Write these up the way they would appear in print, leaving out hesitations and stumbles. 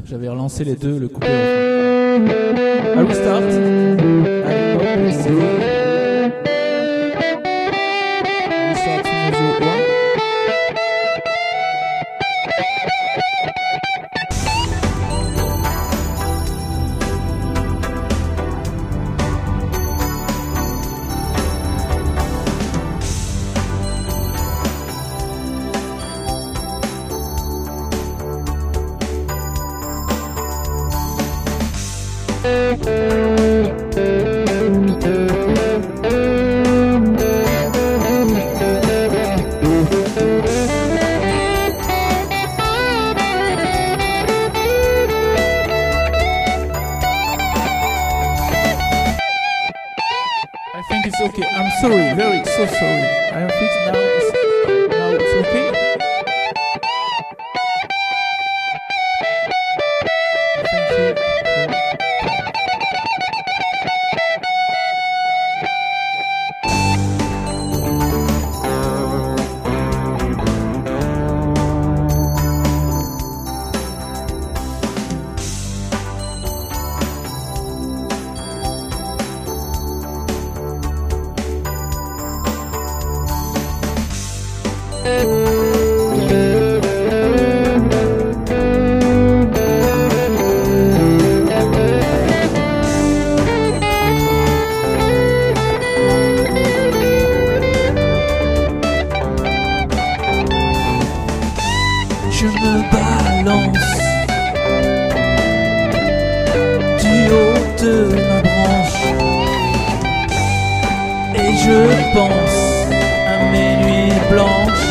J'avais relancé les deux, le couplet au refrain. I restart. Restart numéro 1. I think it's okay. I'm sorry, very so sorry. I think now it's okay. Thank you. Je me balance du haut de ma branche et je pense à mes nuits blanches.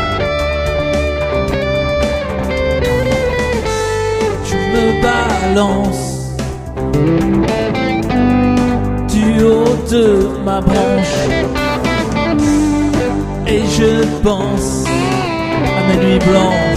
Je me balance du haut de ma branche et je pense à mes nuits blanches.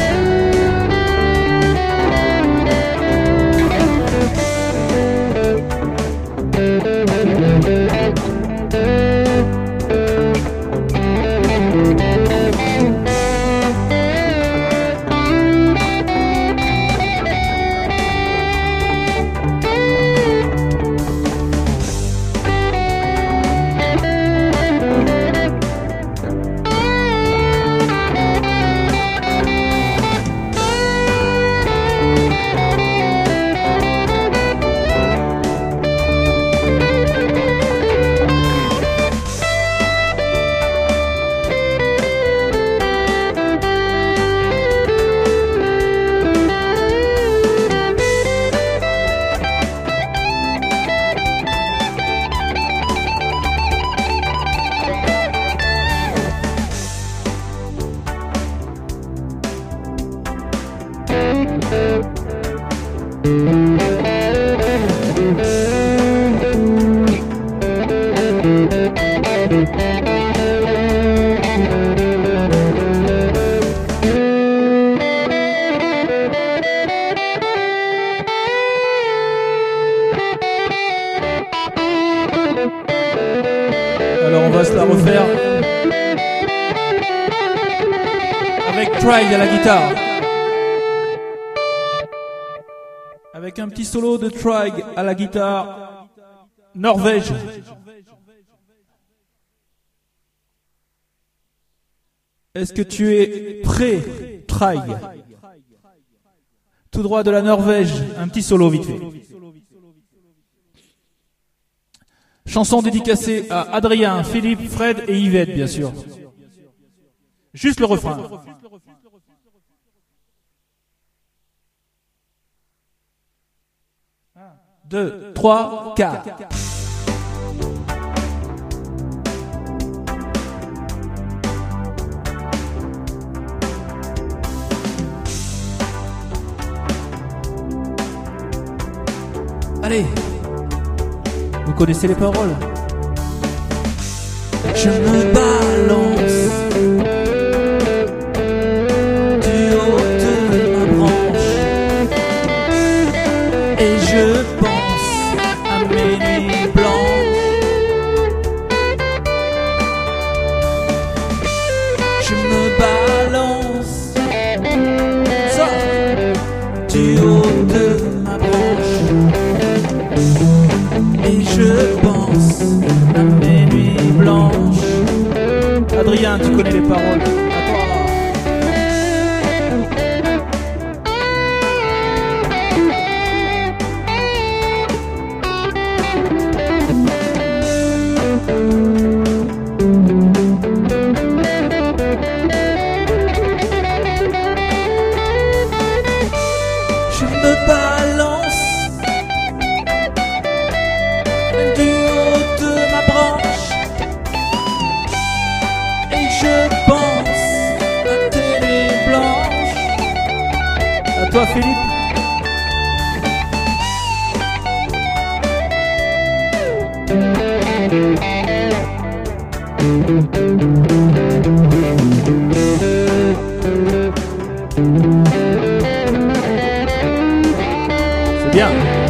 Alors on va se la refaire avec Tryg à la guitare, avec un petit solo de Tryg à la guitare, Norvège. Est-ce que tu es prêt, Tryg? Tout droit de la Norvège, un petit solo vite fait. Chanson dédicacée à Adrien, Philippe, Fred et Yvette, bien sûr. Juste le refrain. 1, 2, 3, 4. Allez, vous connaissez les paroles. Je me balance du haut de ma branche et je pense à mes nuits blanches. Je me balance ça du haut de connais les paroles. À toi. Je me balance du haut de ma branche et je pense à tes nuits blanches. À toi, Philippe. C'est bien.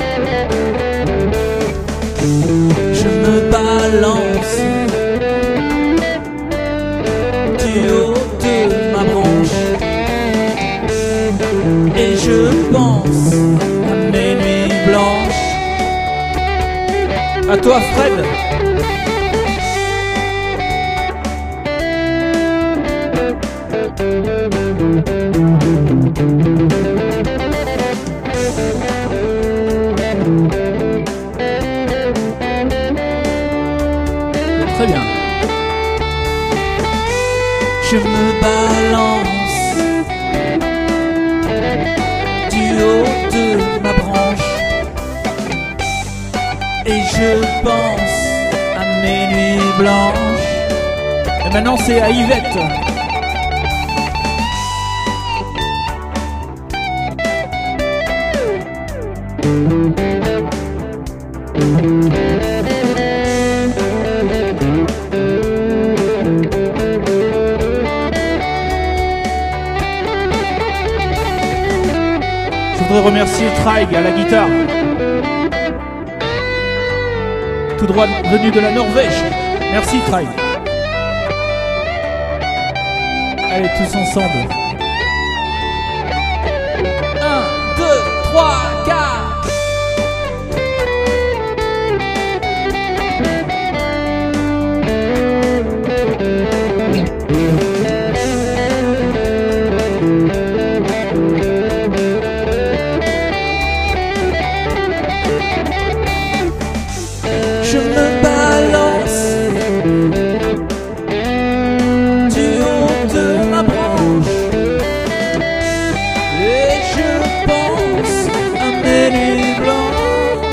Je me balance du haut de ma branche et je pense à mes nuits blanches. À toi, Fred. Très bien. Je me balance du haut de ma branche et je pense à mes nuits blanches. Et maintenant, c'est à Yvette. Je voudrais remercier Traig à la guitare, tout droit venu de la Norvège. Merci Traig. Allez, tous ensemble. 1, 2, 3, 4. Je me balance du haut de ma branche et je pense à mes nuits blanches.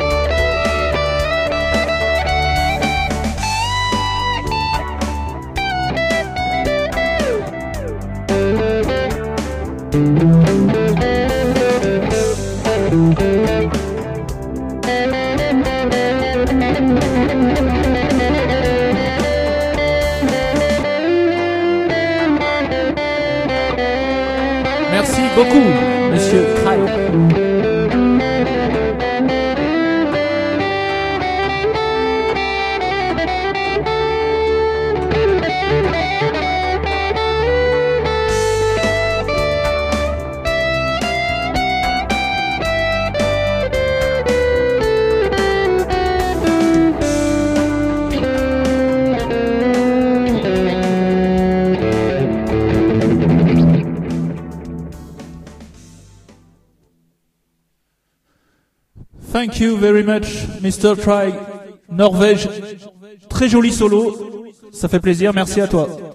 Merci beaucoup, Monsieur Traig. Thank you very much, Mr. Traig. Norvège. Très joli solo. Ça fait plaisir. Merci à toi.